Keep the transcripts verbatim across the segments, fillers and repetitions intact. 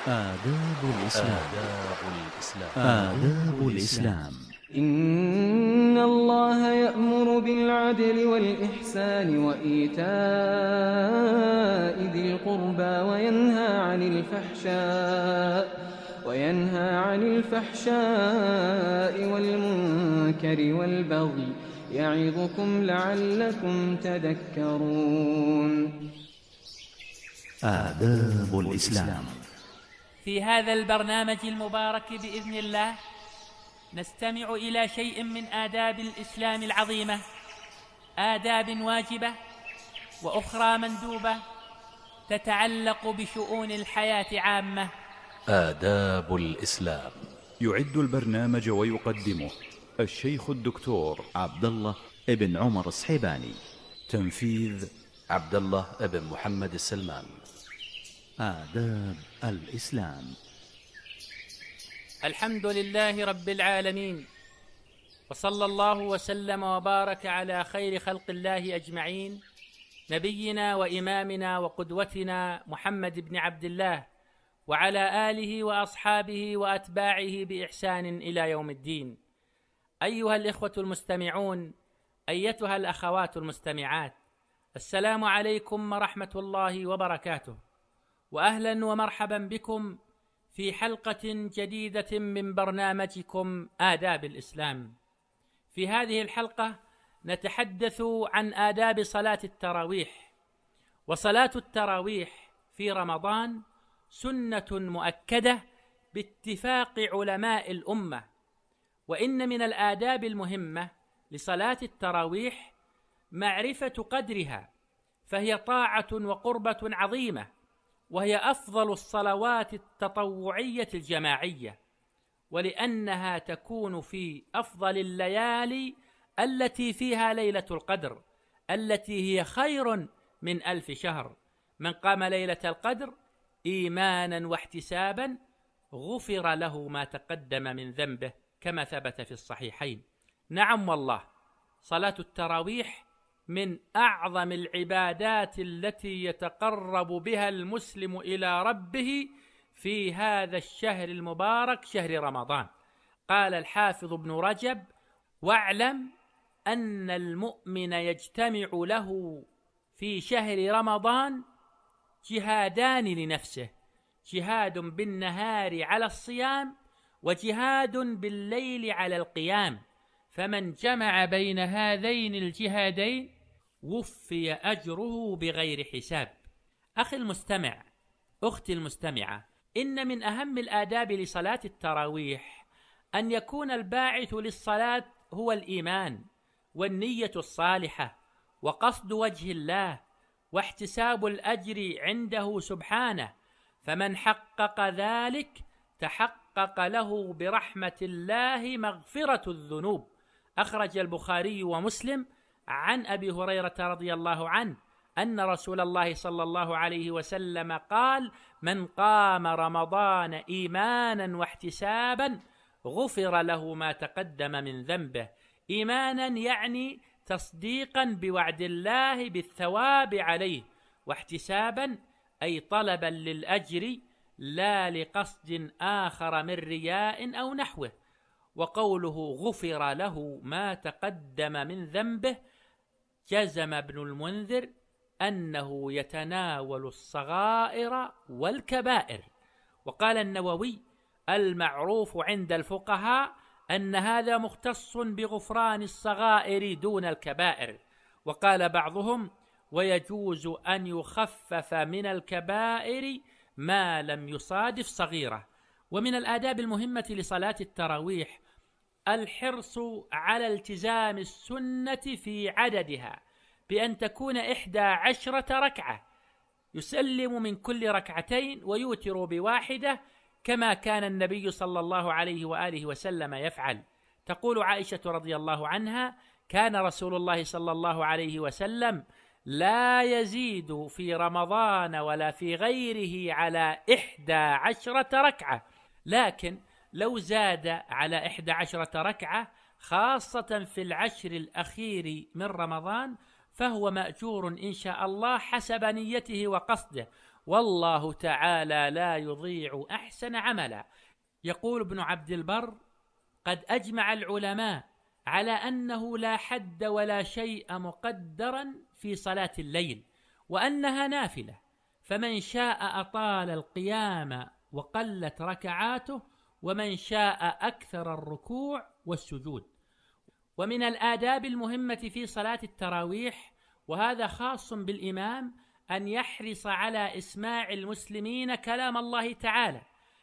آداب الإسلام. آداب الإسلام. آداب الإسلام. إن الله يأمر بالعدل والإحسان وإيتاء ذي القربى وينهى عن الفحشاء وينهى عن الفحشاء والمنكر والبغي يعظكم لعلكم تذكرون. آداب الإسلام. في هذا البرنامج المبارك بإذن الله نستمع إلى شيء من آداب الإسلام العظيمة، آداب واجبة وأخرى مندوبة تتعلق بشؤون الحياة عامة. آداب الإسلام. يعد البرنامج ويقدمه الشيخ الدكتور عبد الله ابن عمر الصحيباني. تنفيذ عبد الله ابن محمد السلمان. آداب الإسلام. الحمد لله رب العالمين، وصلى الله وسلم وبارك على خير خلق الله أجمعين، نبينا وإمامنا وقدوتنا محمد بن عبد الله، وعلى آله وأصحابه وأتباعه بإحسان إلى يوم الدين. أيها الإخوة المستمعون، أيتها الأخوات المستمعات، السلام عليكم ورحمة الله وبركاته، وأهلا ومرحبا بكم في حلقة جديدة من برنامجكم آداب الإسلام. في هذه الحلقة نتحدث عن آداب صلاة التراويح. وصلاة التراويح في رمضان سنة مؤكدة باتفاق علماء الأمة، وإن من الآداب المهمة لصلاة التراويح معرفة قدرها، فهي طاعة وقربة عظيمة، وهي أفضل الصلوات التطوعية الجماعية، ولأنها تكون في أفضل الليالي التي فيها ليلة القدر، التي هي خير من ألف شهر. من قام ليلة القدر إيمانا واحتسابا غفر له ما تقدم من ذنبه، كما ثبت في الصحيحين. نعم والله، صلاة التراويح من أعظم العبادات التي يتقرب بها المسلم إلى ربه في هذا الشهر المبارك، شهر رمضان. قال الحافظ ابن رجب: واعلم أن المؤمن يجتمع له في شهر رمضان جهادان لنفسه، جهاد بالنهار على الصيام، وجهاد بالليل على القيام، فمن جمع بين هذين الجهادين وفي أجره بغير حساب. أخي المستمع، أختي المستمعة، إن من أهم الآداب لصلاة التراويح أن يكون الباعث للصلاة هو الإيمان والنية الصالحة وقصد وجه الله واحتساب الأجر عنده سبحانه، فمن حقق ذلك تحقق له برحمة الله مغفرة الذنوب. أخرج البخاري ومسلم عن أبي هريرة رضي الله عنه أن رسول الله صلى الله عليه وسلم قال: من قام رمضان إيمانا واحتسابا غفر له ما تقدم من ذنبه. إيمانا يعني تصديقا بوعد الله بالثواب عليه، واحتسابا أي طلبا للأجر لا لقصد آخر من رياء أو نحوه. وقوله غفر له ما تقدم من ذنبه جزم ابن المنذر أنه يتناول الصغائر والكبائر. وقال النووي: المعروف عند الفقهاء أن هذا مختص بغفران الصغائر دون الكبائر. وقال بعضهم: ويجوز أن يخفف من الكبائر ما لم يصادف صغيرة. ومن الآداب المهمة لصلاة التراويح الحرص على التزام السنة في عددها، بأن تكون إحدى عشرة ركعة، يسلم من كل ركعتين ويوتر بواحدة، كما كان النبي صلى الله عليه وآله وسلم يفعل. تقول عائشة رضي الله عنها: كان رسول الله صلى الله عليه وسلم لا يزيد في رمضان ولا في غيره على إحدى عشرة ركعة، لكن لو زاد على إحدى عشرة ركعة خاصة في العشر الأخير من رمضان فهو مأجور إن شاء الله حسب نيته وقصده، والله تعالى لا يضيع أحسن عملا. يقول ابن عبد البر: قد أجمع العلماء على أنه لا حد ولا شيء مقدرا في صلاة الليل، وأنها نافلة، فمن شاء أطال القيام وقلت ركعاته، ومن شاء أكثر الركوع والسجود. ومن الآداب المهمة في صلاة التراويح، وهذا خاص بالإمام، أن يحرص على إسماع المسلمين كلام الله تعالى،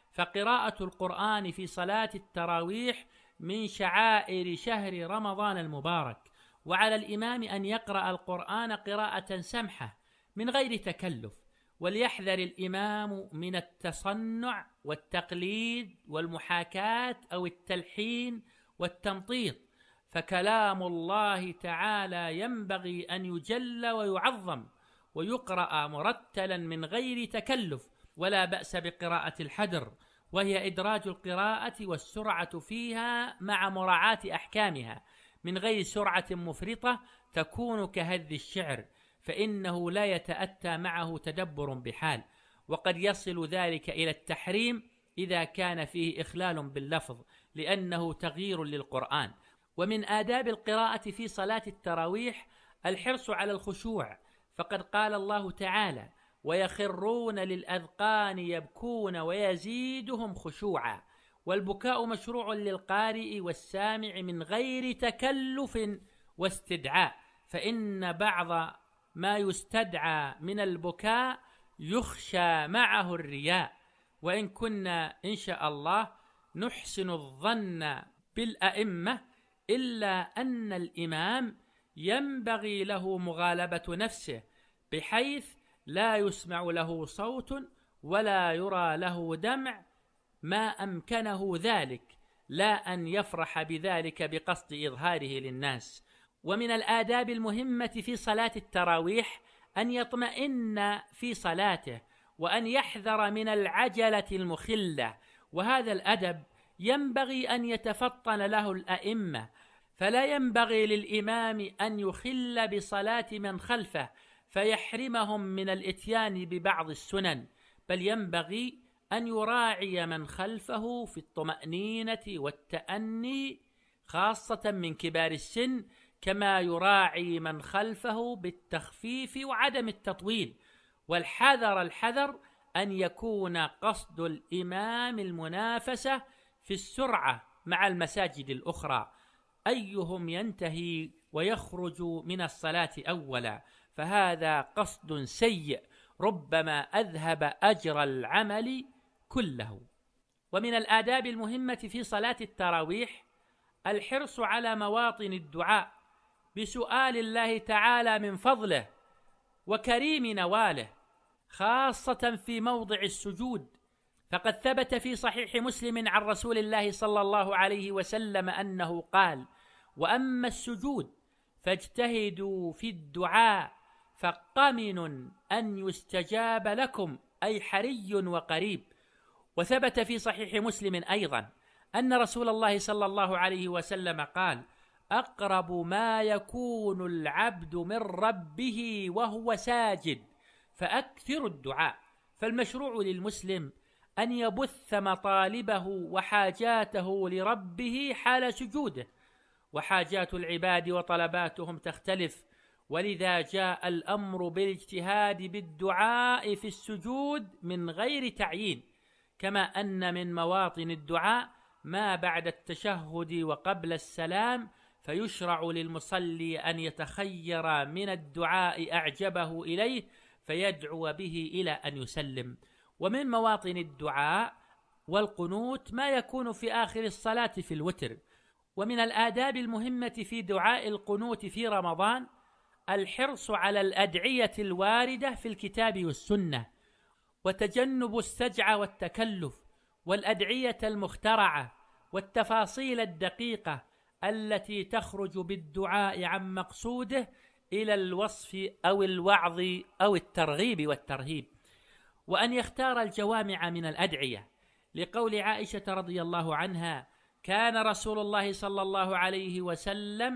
فقراءة القرآن في صلاة التراويح من شعائر شهر رمضان المبارك، وعلى الإمام أن يقرأ القرآن قراءة سمحة من غير تكلف، وليحذر الإمام من التصنع والتقليد والمحاكاة أو التلحين والتمطيط، فكلام الله تعالى ينبغي أن يجل ويعظم ويقرأ مرتلا من غير تكلف، ولا بأس بقراءة الحدر، وهي إدراج القراءة والسرعة فيها مع مراعاة أحكامها من غير سرعة مفرطة تكون كهذ الشعر، فإنه لا يتأتى معه تدبر بحال، وقد يصل ذلك إلى التحريم إذا كان فيه إخلال باللفظ، لأنه تغيير للقرآن. ومن آداب القراءة في صلاة التراويح الحرص على الخشوع، فقد قال الله تعالى: ويخرون للأذقان يبكون ويزيدهم خشوعا. والبكاء مشروع للقارئ والسامع من غير تكلف واستدعاء، فإن بعض ما يستدعى من البكاء يخشى معه الرياء، وإن كنا إن شاء الله نحسن الظن بالأئمة، إلا أن الإمام ينبغي له مغالبة نفسه بحيث لا يسمع له صوت ولا يرى له دمع ما أمكنه ذلك، لا أن يفرح بذلك بقصد إظهاره للناس. ومن الآداب المهمة في صلاة التراويح أن يطمئن في صلاته، وأن يحذر من العجلة المخلة، وهذا الأدب ينبغي أن يتفطن له الأئمة، فلا ينبغي للإمام أن يخل بصلاة من خلفه فيحرمهم من الإتيان ببعض السنن، بل ينبغي أن يراعي من خلفه في الطمأنينة والتأني، خاصة من كبار السن، كما يراعي من خلفه بالتخفيف وعدم التطويل. والحذر الحذر أن يكون قصد الإمام المنافسة في السرعة مع المساجد الأخرى، أيهم ينتهي ويخرج من الصلاة أولا، فهذا قصد سيء ربما أذهب أجر العمل كله. ومن الآداب المهمة في صلاة التراويح الحرص على مواطن الدعاء بسؤال الله تعالى من فضله وكريم نواله، خاصة في موضع السجود، فقد ثبت في صحيح مسلم عن رسول الله صلى الله عليه وسلم أنه قال: وأما السجود فاجتهدوا في الدعاء فقمن أن يستجاب لكم، أي حري وقريب. وثبت في صحيح مسلم أيضا أن رسول الله صلى الله عليه وسلم قال: أقرب ما يكون العبد من ربه وهو ساجد فأكثر الدعاء. فالمشروع للمسلم أن يبث مطالبه وحاجاته لربه حال سجوده، وحاجات العباد وطلباتهم تختلف، ولذا جاء الأمر بالاجتهاد بالدعاء في السجود من غير تعيين، كما أن من مواطن الدعاء ما بعد التشهد وقبل السلام، فيشرع للمصلي أن يتخير من الدعاء أعجبه إليه فيدعو به إلى أن يسلم. ومن مواطن الدعاء والقنوت ما يكون في آخر الصلاة في الوتر. ومن الآداب المهمة في دعاء القنوت في رمضان الحرص على الأدعية الواردة في الكتاب والسنة، وتجنب السجع والتكلف والأدعية المخترعة والتفاصيل الدقيقة التي تخرج بالدعاء عن مقصوده إلى الوصف أو الوعظ أو الترغيب والترهيب. وأن يختار الجوامع من الأدعية، لقول عائشة رضي الله عنها: كان رسول الله صلى الله عليه وسلم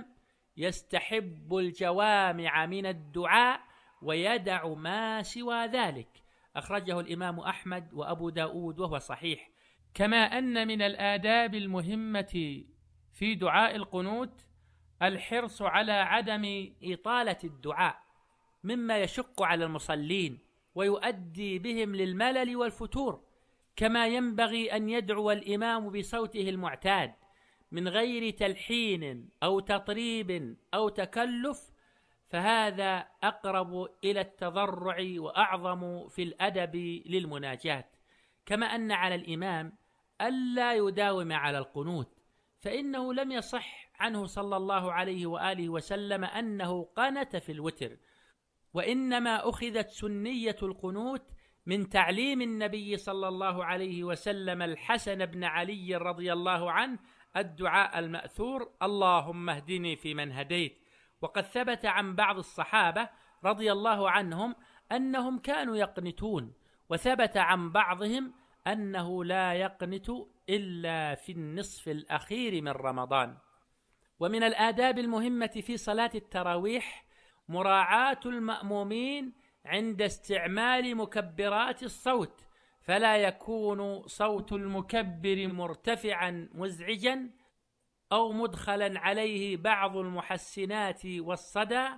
يستحب الجوامع من الدعاء ويدع ما سوى ذلك، أخرجه الإمام أحمد وأبو داود وهو صحيح. كما أن من الآداب المهمة في دعاء القنوت الحرص على عدم إطالة الدعاء مما يشق على المصلين ويؤدي بهم للملل والفتور، كما ينبغي أن يدعو الإمام بصوته المعتاد من غير تلحين أو تطريب أو تكلف، فهذا أقرب إلى التضرع وأعظم في الأدب للمناجاة. كما أن على الإمام ألا يداوم على القنوت، فإنه لم يصح عنه صلى الله عليه وآله وسلم أنه قنت في الوتر، وإنما أخذت سنية القنوت من تعليم النبي صلى الله عليه وسلم الحسن بن علي رضي الله عنه الدعاء المأثور: اللهم اهدني فيمن هديت. وقد ثبت عن بعض الصحابة رضي الله عنهم أنهم كانوا يقنتون، وثبت عن بعضهم أنه لا يقنت إلا في النصف الأخير من رمضان. ومن الآداب المهمة في صلاة التراويح مراعاة المأمومين عند استعمال مكبرات الصوت، فلا يكون صوت المكبر مرتفعا مزعجا أو مدخلا عليه بعض المحسنات والصدى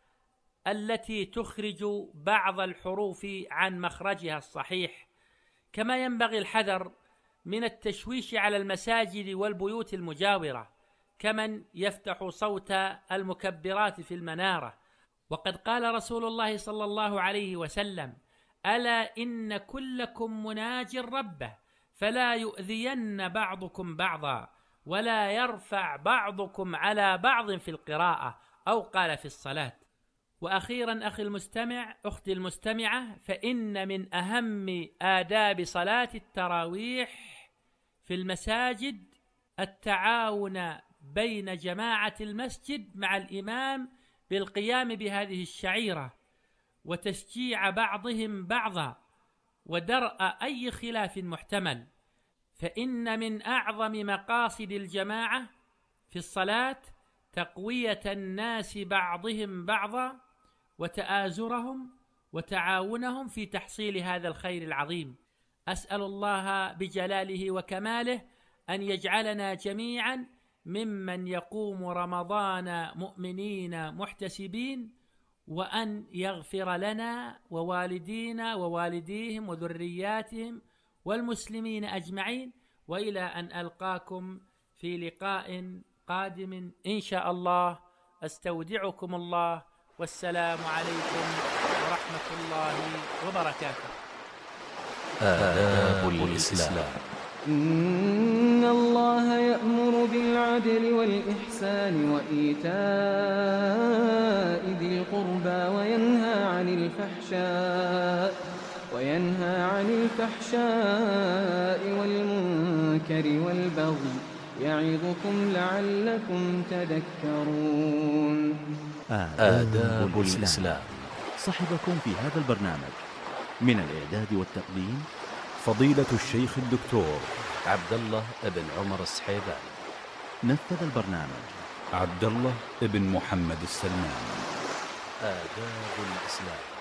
التي تخرج بعض الحروف عن مخرجها الصحيح. كما ينبغي الحذر من التشويش على المساجد والبيوت المجاورة كمن يفتح صوت المكبرات في المنارة. وقد قال رسول الله صلى الله عليه وسلم: ألا إن كلكم مناج ربه فلا يؤذين بعضكم بعضا ولا يرفع بعضكم على بعض في القراءة، أو قال في الصلاة. وأخيرا أخي المستمع، أختي المستمعة، فإن من أهم آداب صلاة التراويح في المساجد التعاون بين جماعة المسجد مع الإمام بالقيام بهذه الشعيرة، وتشجيع بعضهم بعضا، ودرء أي خلاف محتمل. فإن من أعظم مقاصد الجماعة في الصلاة تقوية الناس بعضهم بعضا، وتآزرهم وتعاونهم في تحصيل هذا الخير العظيم. أسأل الله بجلاله وكماله أن يجعلنا جميعا ممن يقوم رمضان مؤمنين محتسبين، وأن يغفر لنا ووالدينا ووالديهم وذرياتهم والمسلمين أجمعين، وإلى أن ألقاكم في لقاء قادم إن شاء الله. أستودعكم الله، والسلام عليكم ورحمة الله وبركاته. آداب الإسلام. إن الله يأمر بالعدل والإحسان وإيتاء ذي القربى وينهى عن الفحشاء وينهى عن الفحشاء والمنكر والبغي يعظكم لعلكم تذكرون. آداب الإسلام. صحبكم في هذا البرنامج من الإعداد والتقديم فضيلة الشيخ الدكتور عبد الله بن عمر السحيباني. نفذ البرنامج عبد الله بن محمد السلمان. آداب الإسلام.